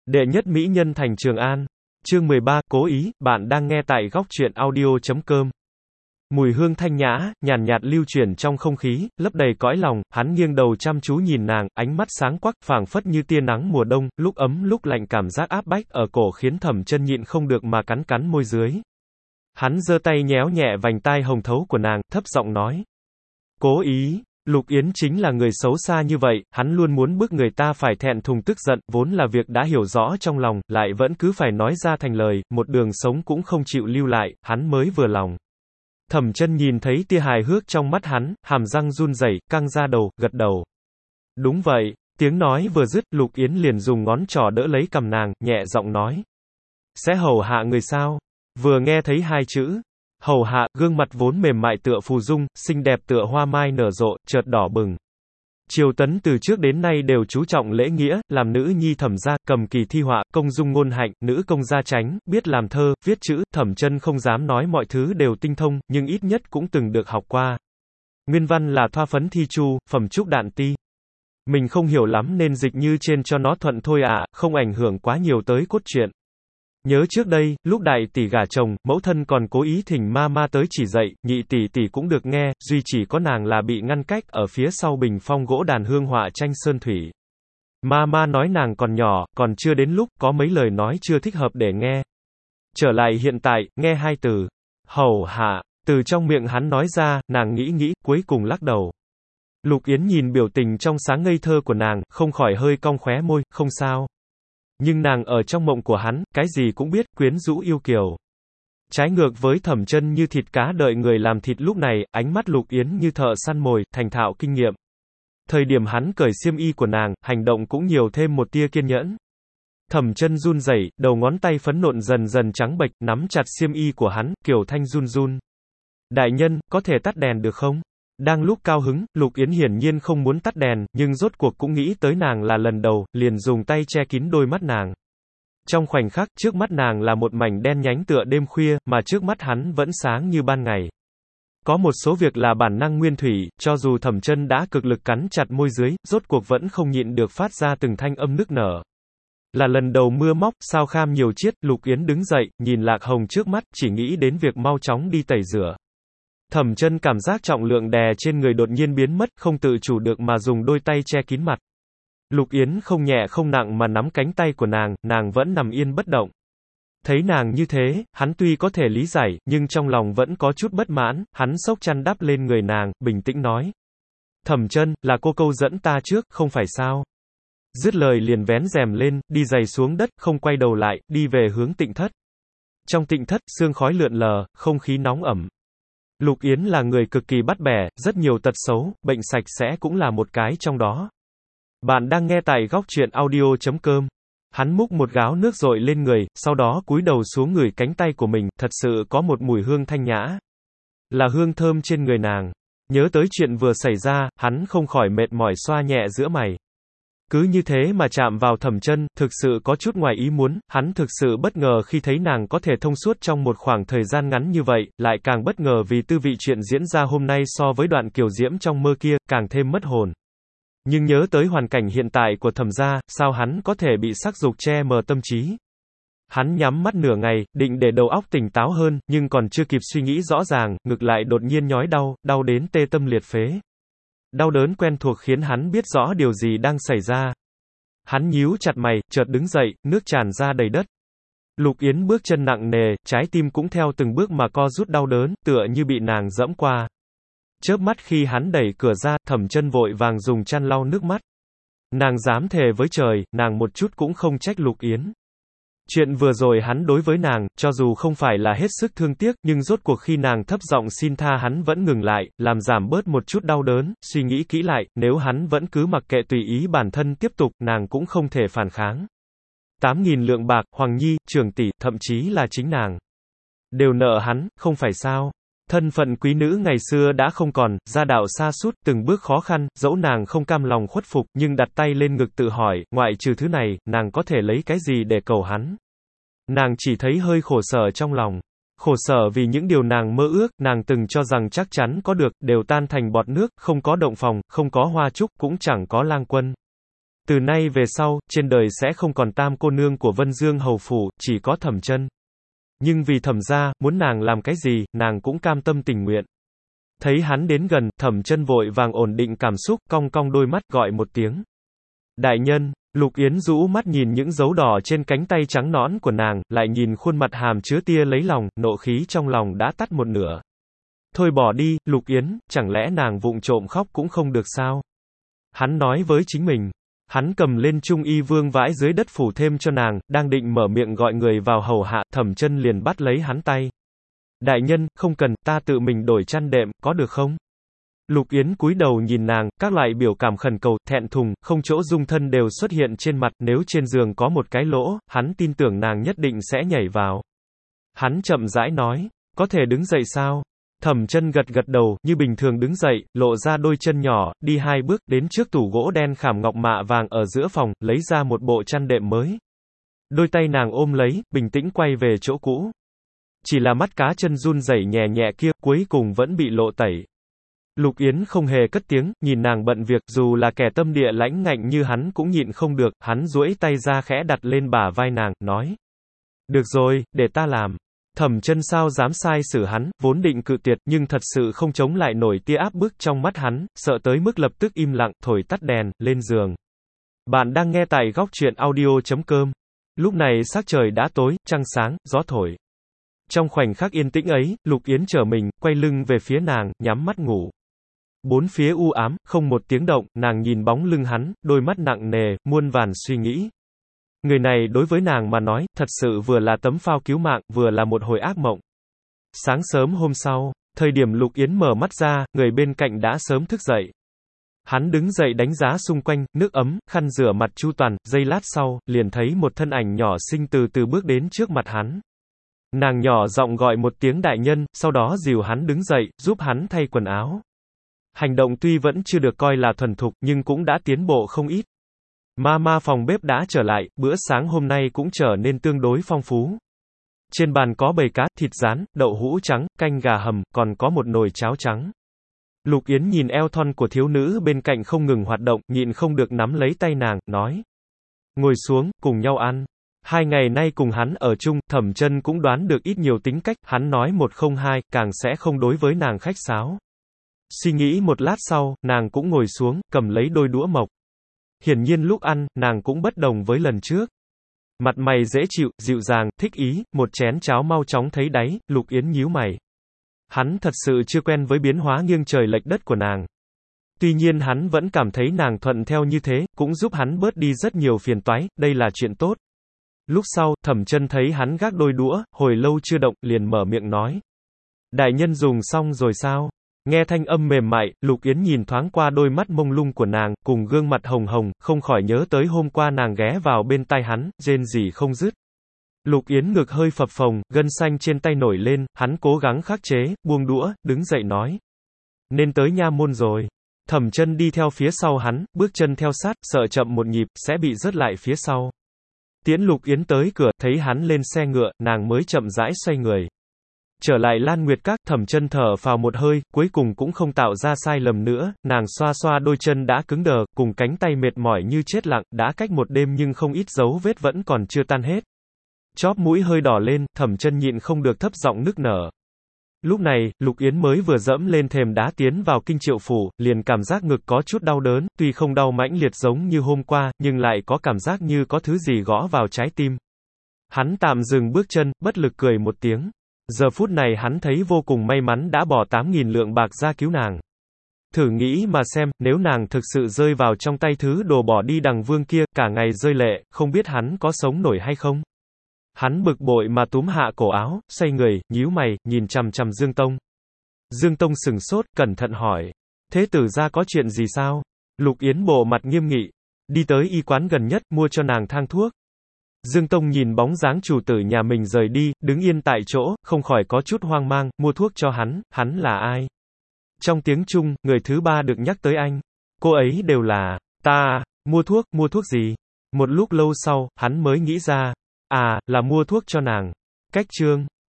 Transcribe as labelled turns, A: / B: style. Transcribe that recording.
A: Đệ nhất mỹ nhân thành Trường An. Chương 13, cố ý, bạn đang nghe tại góc truyện audio.com. Mùi hương thanh nhã, nhàn nhạt lưu chuyển trong không khí, lấp đầy cõi lòng, hắn nghiêng đầu chăm chú nhìn nàng, ánh mắt sáng quắc, phảng phất như tia nắng mùa đông, lúc ấm lúc lạnh, cảm giác áp bách ở cổ khiến Thẩm Chân nhịn không được mà cắn cắn môi dưới. Hắn giơ tay nhéo nhẹ vành tai hồng thấu của nàng, thấp giọng nói: "Cố ý." Lục Yến chính là người xấu xa như vậy, hắn luôn muốn bức người ta phải thẹn thùng tức giận, vốn là việc đã hiểu rõ trong lòng, lại vẫn cứ phải nói ra thành lời, một đường sống cũng không chịu lưu lại, hắn mới vừa lòng. Thẩm Chân nhìn thấy tia hài hước trong mắt hắn, hàm răng run rẩy, căng ra đầu, gật đầu. Đúng vậy, tiếng nói vừa dứt, Lục Yến liền dùng ngón trỏ đỡ lấy cằm nàng, nhẹ giọng nói: "Sẽ hầu hạ người sao?" Vừa nghe thấy hai chữ hầu hạ, gương mặt vốn mềm mại tựa phù dung, xinh đẹp tựa hoa mai nở rộ, chợt đỏ bừng. Triều Tấn từ trước đến nay đều chú trọng lễ nghĩa, làm nữ nhi Thẩm gia, cầm kỳ thi họa, công dung ngôn hạnh, nữ công gia chánh, biết làm thơ, viết chữ, Thẩm Chân không dám nói mọi thứ đều tinh thông, nhưng ít nhất cũng từng được học qua. Nguyên văn là thoa phấn thi chu, phẩm trúc đạn ti. Mình không hiểu lắm nên dịch như trên cho nó thuận thôi ạ, không ảnh hưởng quá nhiều tới cốt truyện. Nhớ trước đây, lúc đại tỷ gả chồng, mẫu thân còn cố ý thỉnh ma tới chỉ dạy, nhị tỷ tỷ cũng được nghe, duy chỉ có nàng là bị ngăn cách ở phía sau bình phong gỗ đàn hương họa tranh sơn thủy. Ma nói nàng còn nhỏ, còn chưa đến lúc, có mấy lời nói chưa thích hợp để nghe. Trở lại hiện tại, nghe hai từ hầu hạ từ trong miệng hắn nói ra, nàng nghĩ, cuối cùng lắc đầu. Lục Yến nhìn biểu tình trong sáng ngây thơ của nàng, không khỏi hơi cong khóe môi, không sao. Nhưng nàng ở trong mộng của hắn, cái gì cũng biết, quyến rũ yêu kiều. Trái ngược với Thẩm Chân như thịt cá đợi người làm thịt, lúc này, ánh mắt Lục Yến như thợ săn mồi, thành thạo kinh nghiệm. Thời điểm hắn cởi xiêm y của nàng, hành động cũng nhiều thêm một tia kiên nhẫn. Thẩm Chân run rẩy, đầu ngón tay phấn nộn dần dần trắng bệch, nắm chặt xiêm y của hắn, kiểu thanh run run. "Đại nhân, có thể tắt đèn được không?" Đang lúc cao hứng, Lục Yến hiển nhiên không muốn tắt đèn, nhưng rốt cuộc cũng nghĩ tới nàng là lần đầu, liền dùng tay che kín đôi mắt nàng. Trong khoảnh khắc, trước mắt nàng là một mảnh đen nhánh tựa đêm khuya, mà trước mắt hắn vẫn sáng như ban ngày. Có một số việc là bản năng nguyên thủy, cho dù Thẩm Chân đã cực lực cắn chặt môi dưới, rốt cuộc vẫn không nhịn được phát ra từng thanh âm nức nở. Là lần đầu mưa móc, sao kham nhiều chiết, Lục Yến đứng dậy, nhìn lạc hồng trước mắt, chỉ nghĩ đến việc mau chóng đi tẩy rửa. Thẩm Chân cảm giác trọng lượng đè trên người đột nhiên biến mất, không tự chủ được mà dùng đôi tay che kín mặt. Lục Yến không nhẹ không nặng mà nắm cánh tay của nàng vẫn nằm yên bất động. Thấy nàng như thế, hắn tuy có thể lý giải, nhưng trong lòng vẫn có chút bất mãn, hắn xốc chăn đắp lên người nàng, bình tĩnh nói: "Thẩm Chân, là cô câu dẫn ta trước, không phải sao?" Dứt lời liền vén rèm lên, đi giày xuống đất, không quay đầu lại, đi về hướng tịnh thất. Trong tịnh thất, sương khói lượn lờ, không khí nóng ẩm. Lục Yến là người cực kỳ bắt bẻ, rất nhiều tật xấu, bệnh sạch sẽ cũng là một cái trong đó. Bạn đang nghe tại góc truyện audio.com. Hắn múc một gáo nước dội lên người, sau đó cúi đầu xuống ngửi cánh tay của mình, thật sự có một mùi hương thanh nhã. Là hương thơm trên người nàng. Nhớ tới chuyện vừa xảy ra, hắn không khỏi mệt mỏi xoa nhẹ giữa mày. Cứ như thế mà chạm vào Thẩm Chân, thực sự có chút ngoài ý muốn, hắn thực sự bất ngờ khi thấy nàng có thể thông suốt trong một khoảng thời gian ngắn như vậy, lại càng bất ngờ vì tư vị chuyện diễn ra hôm nay so với đoạn kiều diễm trong mơ kia, càng thêm mất hồn. Nhưng nhớ tới hoàn cảnh hiện tại của Thẩm gia, sao hắn có thể bị sắc dục che mờ tâm trí? Hắn nhắm mắt nửa ngày, định để đầu óc tỉnh táo hơn, nhưng còn chưa kịp suy nghĩ rõ ràng, ngực lại đột nhiên nhói đau đến tê tâm liệt phế. Đau đớn quen thuộc khiến hắn biết rõ điều gì đang xảy ra. Hắn nhíu chặt mày, chợt đứng dậy, nước tràn ra đầy đất. Lục Yến bước chân nặng nề, trái tim cũng theo từng bước mà co rút đau đớn, tựa như bị nàng dẫm qua. Chớp mắt khi hắn đẩy cửa ra, Thẩm Chân vội vàng dùng chăn lau nước mắt. Nàng dám thề với trời, nàng một chút cũng không trách Lục Yến. Chuyện vừa rồi hắn đối với nàng, cho dù không phải là hết sức thương tiếc, nhưng rốt cuộc khi nàng thấp giọng xin tha hắn vẫn ngừng lại, làm giảm bớt một chút đau đớn, suy nghĩ kỹ lại, nếu hắn vẫn cứ mặc kệ tùy ý bản thân tiếp tục, nàng cũng không thể phản kháng. 8.000 lượng bạc, Hoàng Nhi, Trường tỷ, thậm chí là chính nàng đều nợ hắn, không phải sao? Thân phận quý nữ ngày xưa đã không còn, gia đạo sa sút, từng bước khó khăn, dẫu nàng không cam lòng khuất phục, nhưng đặt tay lên ngực tự hỏi, ngoại trừ thứ này, nàng có thể lấy cái gì để cầu hắn? Nàng chỉ thấy hơi khổ sở trong lòng. Khổ sở vì những điều nàng mơ ước, nàng từng cho rằng chắc chắn có được, đều tan thành bọt nước, không có động phòng, không có hoa trúc, cũng chẳng có lang quân. Từ nay về sau, trên đời sẽ không còn tam cô nương của Vân Dương hầu phủ, chỉ có Thẩm Chân. Nhưng vì Thẩm gia, muốn nàng làm cái gì, nàng cũng cam tâm tình nguyện. Thấy hắn đến gần, Thẩm Chân vội vàng ổn định cảm xúc, cong cong đôi mắt gọi một tiếng. Đại nhân. Lục Yến rũ mắt nhìn những dấu đỏ trên cánh tay trắng nõn của nàng, lại nhìn khuôn mặt hàm chứa tia lấy lòng, nộ khí trong lòng đã tắt một nửa. Thôi bỏ đi, Lục Yến, chẳng lẽ nàng vụng trộm khóc cũng không được sao? Hắn nói với chính mình. Hắn cầm lên trung y vương vãi dưới đất phủ thêm cho nàng, đang định mở miệng gọi người vào hầu hạ, Thẩm Chân liền bắt lấy hắn tay. Đại nhân, không cần, ta tự mình đổi chăn đệm, có được không? Lục Yến cúi đầu nhìn nàng, các loại biểu cảm khẩn cầu, thẹn thùng, không chỗ dung thân đều xuất hiện trên mặt, nếu trên giường có một cái lỗ, hắn tin tưởng nàng nhất định sẽ nhảy vào. Hắn chậm rãi nói, có thể đứng dậy sao? Thẩm Chân gật gật đầu, như bình thường đứng dậy, lộ ra đôi chân nhỏ, đi 2 bước, đến trước tủ gỗ đen khảm ngọc mạ vàng ở giữa phòng, lấy ra một bộ chăn đệm mới. Đôi tay nàng ôm lấy, bình tĩnh quay về chỗ cũ. Chỉ là mắt cá chân run rẩy nhẹ nhẹ kia, cuối cùng vẫn bị lộ tẩy. Lục Yến không hề cất tiếng, nhìn nàng bận việc, dù là kẻ tâm địa lãnh ngạnh như hắn cũng nhịn không được, hắn duỗi tay ra khẽ đặt lên bả vai nàng, nói. Được rồi, để ta làm. Thẩm Chân sao dám sai xử hắn, vốn định cự tuyệt, nhưng thật sự không chống lại nổi tia áp bức trong mắt hắn, sợ tới mức lập tức im lặng, thổi tắt đèn, lên giường. Bạn đang nghe tại góc truyện audio.com. Lúc này sắc trời đã tối, trăng sáng, gió thổi. Trong khoảnh khắc yên tĩnh ấy, Lục Yến trở mình, quay lưng về phía nàng, nhắm mắt ngủ. Bốn phía u ám, không một tiếng động, nàng nhìn bóng lưng hắn, đôi mắt nặng nề, muôn vàn suy nghĩ. Người này đối với nàng mà nói, thật sự vừa là tấm phao cứu mạng, vừa là một hồi ác mộng. Sáng sớm hôm sau, thời điểm Lục Yến mở mắt ra, người bên cạnh đã sớm thức dậy. Hắn đứng dậy đánh giá xung quanh, nước ấm, khăn rửa mặt chu toàn, giây lát sau, liền thấy một thân ảnh nhỏ xinh từ từ bước đến trước mặt hắn. Nàng nhỏ giọng gọi một tiếng đại nhân, sau đó dìu hắn đứng dậy, giúp hắn thay quần áo. Hành động tuy vẫn chưa được coi là thuần thục, nhưng cũng đã tiến bộ không ít. Mama phòng bếp đã trở lại, bữa sáng hôm nay cũng trở nên tương đối phong phú. Trên bàn có bầy cá, thịt rán, đậu hũ trắng, canh gà hầm, còn có một nồi cháo trắng. Lục Yến nhìn eo thon của thiếu nữ bên cạnh không ngừng hoạt động, nhịn không được nắm lấy tay nàng, nói. Ngồi xuống, cùng nhau ăn. 2 ngày nay cùng hắn ở chung, Thẩm Chân cũng đoán được ít nhiều tính cách, hắn nói 102, càng sẽ không đối với nàng khách sáo. Suy nghĩ một lát sau, nàng cũng ngồi xuống, cầm lấy đôi đũa mộc. Hiển nhiên lúc ăn, nàng cũng bất đồng với lần trước. Mặt mày dễ chịu, dịu dàng, thích ý, một chén cháo mau chóng thấy đáy, Lục Yến nhíu mày. Hắn thật sự chưa quen với biến hóa nghiêng trời lệch đất của nàng. Tuy nhiên hắn vẫn cảm thấy nàng thuận theo như thế, cũng giúp hắn bớt đi rất nhiều phiền toái, đây là chuyện tốt. Lúc sau, Thẩm Chân thấy hắn gác đôi đũa, hồi lâu chưa động, liền mở miệng nói. Đại nhân dùng xong rồi sao? Nghe thanh âm mềm mại, Lục Yến nhìn thoáng qua đôi mắt mông lung của nàng, cùng gương mặt hồng hồng, không khỏi nhớ tới hôm qua nàng ghé vào bên tai hắn, rên rỉ không dứt. Lục Yến ngực hơi phập phồng, gân xanh trên tay nổi lên, hắn cố gắng khắc chế, buông đũa, đứng dậy nói. Nên tới nha môn rồi. Thẩm Chân đi theo phía sau hắn, bước chân theo sát, sợ chậm một nhịp, sẽ bị rớt lại phía sau. Tiễn Lục Yến tới cửa, thấy hắn lên xe ngựa, nàng mới chậm rãi xoay người. Trở lại Lan Nguyệt Các, Thẩm Chân thở phào một hơi, cuối cùng cũng không tạo ra sai lầm nữa, nàng xoa xoa đôi chân đã cứng đờ, cùng cánh tay mệt mỏi như chết lặng, đã cách một đêm nhưng không ít dấu vết vẫn còn chưa tan hết. Chóp mũi hơi đỏ lên, Thẩm Chân nhịn không được thấp giọng nức nở. Lúc này, Lục Yến mới vừa dẫm lên thềm đá tiến vào Kinh Triệu phủ, liền cảm giác ngực có chút đau đớn, tuy không đau mãnh liệt giống như hôm qua, nhưng lại có cảm giác như có thứ gì gõ vào trái tim. Hắn tạm dừng bước chân, bất lực cười một tiếng. Giờ phút này hắn thấy vô cùng may mắn đã bỏ 8.000 lượng bạc ra cứu nàng. Thử nghĩ mà xem, nếu nàng thực sự rơi vào trong tay thứ đồ bỏ đi đằng vương kia, cả ngày rơi lệ, không biết hắn có sống nổi hay không. Hắn bực bội mà túm hạ cổ áo, xoay người, nhíu mày, nhìn chằm chằm Dương Tông. Dương Tông sừng sốt, cẩn thận hỏi. Thế tử gia có chuyện gì sao? Lục Yến bộ mặt nghiêm nghị. Đi tới y quán gần nhất, mua cho nàng thang thuốc. Dương Tông nhìn bóng dáng chủ tử nhà mình rời đi, đứng yên tại chỗ, không khỏi có chút hoang mang, mua thuốc cho hắn là ai? Trong tiếng Trung, người thứ ba được nhắc tới anh. Cô ấy đều là, ta, mua thuốc gì? Một lúc lâu sau, hắn mới nghĩ ra, là mua thuốc cho nàng. Cách chương.